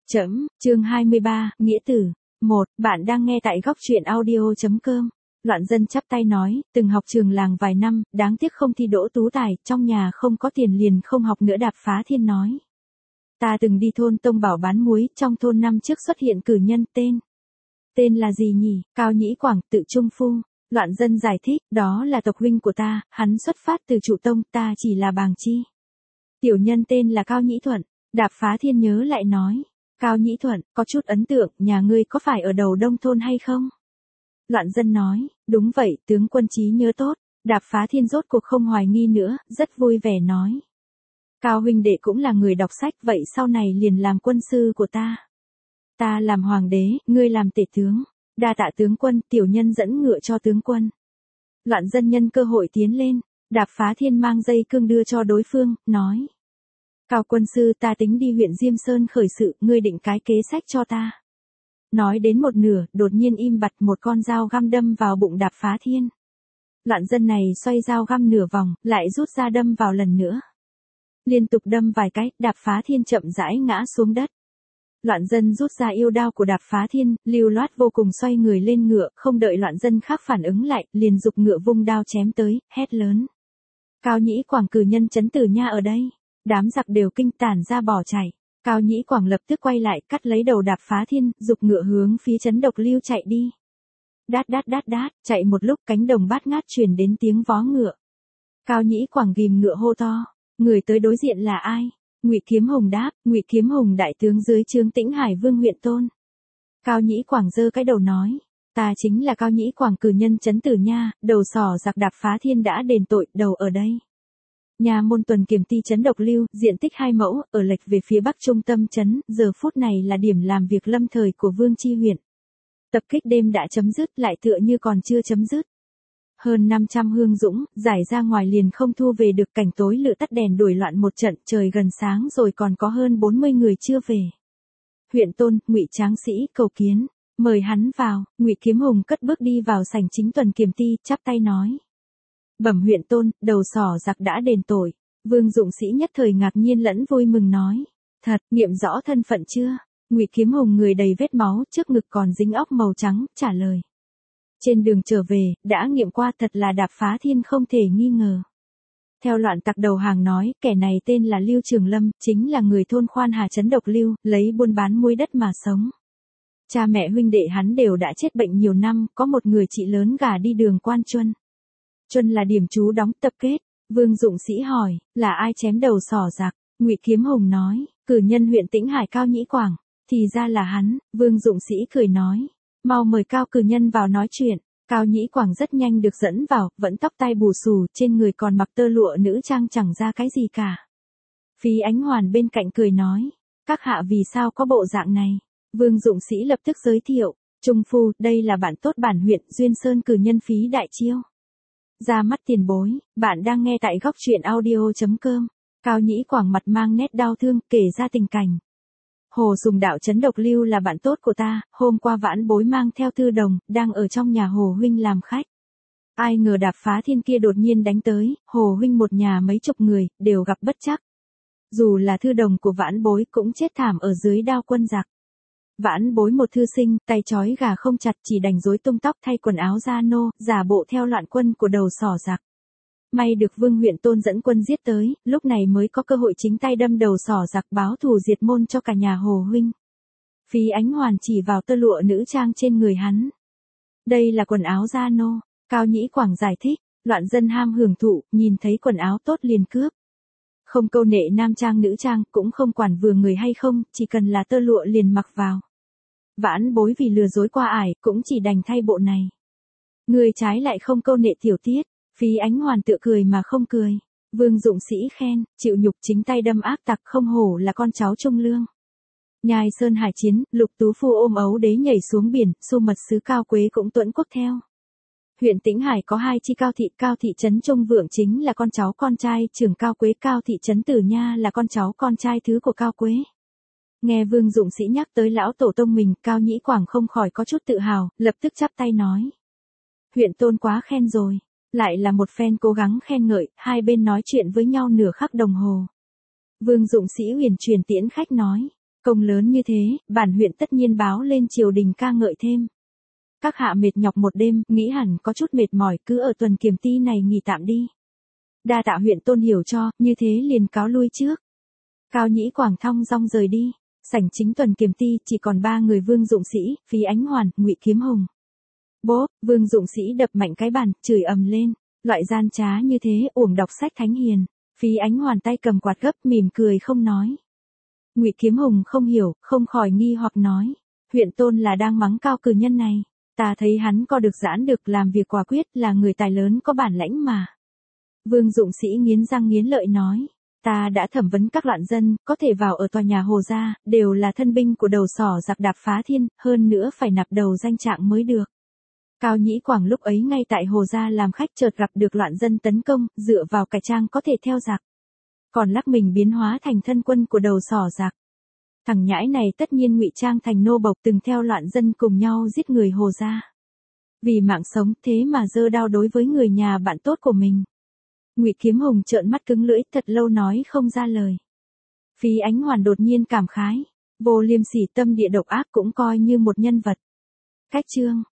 Chương 23, Nghĩa tử. 1. Bạn đang nghe tại góc truyện audio.com. Loạn Dân chắp tay nói, từng học trường làng vài năm, đáng tiếc không thi đỗ tú tài, trong nhà không có tiền liền không học nữa. Đạp Phá Thiên nói. Ta từng đi thôn Tông Bảo bán muối, trong thôn năm trước xuất hiện cử nhân tên là gì nhỉ? Cao Nhĩ Quảng, tự Trung Phu. Loạn Dân giải thích, đó là tộc huynh của ta, hắn xuất phát từ Trụ Tông, ta chỉ là bàng chi. Tiểu nhân tên là Cao Nhĩ Thuận. Đạp Phá Thiên nhớ lại nói. Cao Nhĩ Thuận, có chút ấn tượng, nhà ngươi có phải ở đầu đông thôn hay không? Loạn Dân nói, đúng vậy, tướng quân trí nhớ tốt. Đạp Phá Thiên rốt cuộc không hoài nghi nữa, rất vui vẻ nói. Cao huynh đệ cũng là người đọc sách, vậy sau này liền làm quân sư của ta. Ta làm hoàng đế, ngươi làm tể tướng. Đa tạ tướng quân, tiểu nhân dẫn ngựa cho tướng quân. Loạn Dân nhân cơ hội tiến lên, Đạp Phá Thiên mang dây cương đưa cho đối phương, nói. Cao quân sư, ta tính đi huyện Diêm Sơn khởi sự, ngươi định cái kế sách cho ta. Nói đến một nửa, đột nhiên im bặt, một con dao găm đâm vào bụng Đạp Phá Thiên. Loạn Dân này xoay dao găm nửa vòng, lại rút ra đâm vào lần nữa. Liên tục đâm vài cái, Đạp Phá Thiên chậm rãi ngã xuống đất. Loạn Dân rút ra yêu đao của Đạp Phá Thiên, lưu loát vô cùng xoay người lên ngựa, không đợi Loạn Dân khác phản ứng lại, liền giục ngựa vung đao chém tới, hét lớn. Cao Nhĩ Quảng cử nhân Trấn Tử Nha ở đây. Đám giặc đều kinh tản ra bỏ chạy. Cao Nhĩ Quảng lập tức quay lại, cắt lấy đầu Đạp Phá Thiên, giục ngựa hướng phía trấn Độc Lưu chạy đi. Đát đát đát đát, chạy một lúc cánh đồng bát ngát truyền đến tiếng vó ngựa. Cao Nhĩ Quảng ghim ngựa hô to, người tới đối diện là ai? Ngụy Kiếm Hùng đáp, Ngụy Kiếm Hùng đại tướng dưới trướng Tĩnh Hải Vương huyện Tôn. Cao Nhĩ Quảng giơ cái đầu nói, ta chính là Cao Nhĩ Quảng cử nhân Trấn Tử Nha, đầu sỏ giặc Đạp Phá Thiên đã đền tội, đầu ở đây. Nhà môn tuần kiểm ty trấn Độc Lưu, diện tích 2 mẫu, ở lệch về phía bắc trung tâm trấn, giờ phút này là điểm làm việc lâm thời của Vương Chi huyện. Tập kích đêm đã chấm dứt, lại tựa như còn chưa chấm dứt. Hơn 500 hương dũng, giải ra ngoài liền không thu về được, cảnh tối lửa tắt đèn đuổi loạn một trận, trời gần sáng rồi còn có hơn 40 người chưa về. Huyện Tôn, Ngụy Tráng Sĩ, cầu kiến, mời hắn vào. Ngụy Kiếm Hùng cất bước đi vào sảnh chính tuần kiểm ty, chắp tay nói. Bẩm huyện Tôn, đầu sỏ giặc đã đền tội. Vương Dụng Sĩ nhất thời ngạc nhiên lẫn vui mừng nói. Thật, nghiệm rõ thân phận chưa? Ngụy Kiếm Hùng người đầy vết máu, trước ngực còn dính óc màu trắng, trả lời. Trên đường trở về, đã nghiệm qua, thật là Đạp Phá Thiên không thể nghi ngờ. Theo loạn tặc đầu hàng nói, kẻ này tên là Lưu Trường Lâm, chính là người thôn Khoan Hà trấn Độc Lưu, lấy buôn bán muối đất mà sống. Cha mẹ huynh đệ hắn đều đã chết bệnh nhiều năm, có một người chị lớn gả đi đường Quan Chuân. Chuân là điểm trú đóng tập kết. Vương Dụng Sĩ hỏi, là ai chém đầu sỏ giặc? Ngụy Kiếm Hùng nói, cử nhân huyện Tĩnh Hải Cao Nhĩ Quảng. Thì ra là hắn. Vương Dụng Sĩ cười nói, mau mời Cao cử nhân vào nói chuyện. Cao Nhĩ Quảng rất nhanh được dẫn vào, vẫn tóc tai bù xù, trên người còn mặc tơ lụa nữ trang chẳng ra cái gì cả. Phí Ánh Hoàn bên cạnh cười nói, các hạ vì sao có bộ dạng này? Vương Dụng Sĩ lập tức giới thiệu, Trung Phu, đây là bạn tốt bản huyện Duyên Sơn cử nhân Phí Đại Chiêu. Ra mắt tiền bối, bạn đang nghe tại góc truyện audio.com. Cao Nhĩ Quảng mặt mang nét đau thương, kể ra tình cảnh. Hồ Sùng đạo trấn Độc Lưu là bạn tốt của ta, hôm qua vãn bối mang theo thư đồng, đang ở trong nhà Hồ huynh làm khách. Ai ngờ Đạp Phá Thiên kia đột nhiên đánh tới, Hồ huynh một nhà mấy chục người, đều gặp bất trắc. Dù là thư đồng của vãn bối cũng chết thảm ở dưới đao quân giặc. Vãn bối một thư sinh, tay trói gà không chặt, chỉ đành rối tung tóc thay quần áo da nô, giả bộ theo loạn quân của đầu sỏ giặc. May được Vương huyện Tôn dẫn quân giết tới, lúc này mới có cơ hội chính tay đâm đầu sỏ giặc, báo thù diệt môn cho cả nhà Hồ huynh. Phí Ánh Hoàn chỉ vào tơ lụa nữ trang trên người hắn. Đây là quần áo da nô. Cao Nhĩ Quảng giải thích. Loạn Dân ham hưởng thụ, nhìn thấy quần áo tốt liền cướp. Không câu nệ nam trang nữ trang, cũng không quản vừa người hay không, chỉ cần là tơ lụa liền mặc vào. Vãn bối vì lừa dối qua ải, cũng chỉ đành thay bộ này. Người trái lại không câu nệ tiểu tiết. Phí Ánh Hoàn tựa cười mà không cười. Vương Dụng Sĩ khen, chịu nhục chính tay đâm ác tặc, không hổ là con cháu Trung Lương. Nhai Sơn hải chiến, Lục Tú Phu ôm ấu đế nhảy xuống biển, Xu Mật Sứ Cao Quế cũng tuẫn quốc theo. Huyện Tĩnh Hải có 2 chi Cao thị trấn Trung Vượng chính là con cháu con trai trưởng Cao Quế, Cao thị trấn Tử Nha là con cháu con trai thứ của Cao Quế. Nghe Vương Dụng Sĩ nhắc tới lão tổ tông mình, Cao Nhĩ Quảng không khỏi có chút tự hào, lập tức chắp tay nói. Huyện Tôn quá khen rồi. Lại là một phen cố gắng khen ngợi, hai bên nói chuyện với nhau nửa khắc đồng hồ. Vương Dụng Sĩ huyền truyền tiễn khách nói. Công lớn như thế, bản huyện tất nhiên báo lên triều đình ca ngợi thêm. Các hạ mệt nhọc một đêm, nghĩ hẳn có chút mệt mỏi, cứ ở tuần kiểm ti này nghỉ tạm đi. Đa tạ huyện tôn hiểu cho, như thế liền cáo lui trước. Cao Nhĩ Quảng thong dong rời đi. Sảnh chính tuần kiểm ti chỉ còn 3 người Vương Dụng Sĩ, Phí Ánh Hoàn, Ngụy Kiếm Hùng. Bố, Vương Dụng Sĩ đập mạnh cái bàn, chửi ầm lên. Loại gian trá như thế, uổng đọc sách thánh hiền. Phí Ánh Hoàn tay cầm quạt gấp, mỉm cười không nói. Ngụy Kiếm Hùng không hiểu, không khỏi nghi hoặc nói. Huyện tôn là đang mắng Cao cử nhân này. Ta thấy hắn co được giãn được, làm việc quả quyết, là người tài lớn có bản lãnh mà. Vương Dụng Sĩ nghiến răng nghiến lợi nói. Ta đã thẩm vấn các loạn dân, có thể vào ở tòa nhà Hồ gia, đều là thân binh của đầu sỏ giặc đạp phá thiên, hơn nữa phải nạp đầu danh trạng mới được. Cao Nhĩ Quảng lúc ấy ngay tại Hồ gia làm khách, chợt gặp được loạn dân tấn công, dựa vào cải trang có thể theo giặc. Còn lắc mình biến hóa thành thân quân của đầu sỏ giặc. Thằng nhãi này tất nhiên ngụy trang thành nô bộc, từng theo loạn dân cùng nhau giết người Hồ gia. Vì mạng sống thế mà giơ đao đối với người nhà bạn tốt của mình. Ngụy Kiếm Hùng trợn mắt cứng lưỡi, thật lâu nói không ra lời. Phí Ánh Hoàn đột nhiên cảm khái, Vô Liêm Sỉ tâm địa độc ác cũng coi như một nhân vật. Cách chương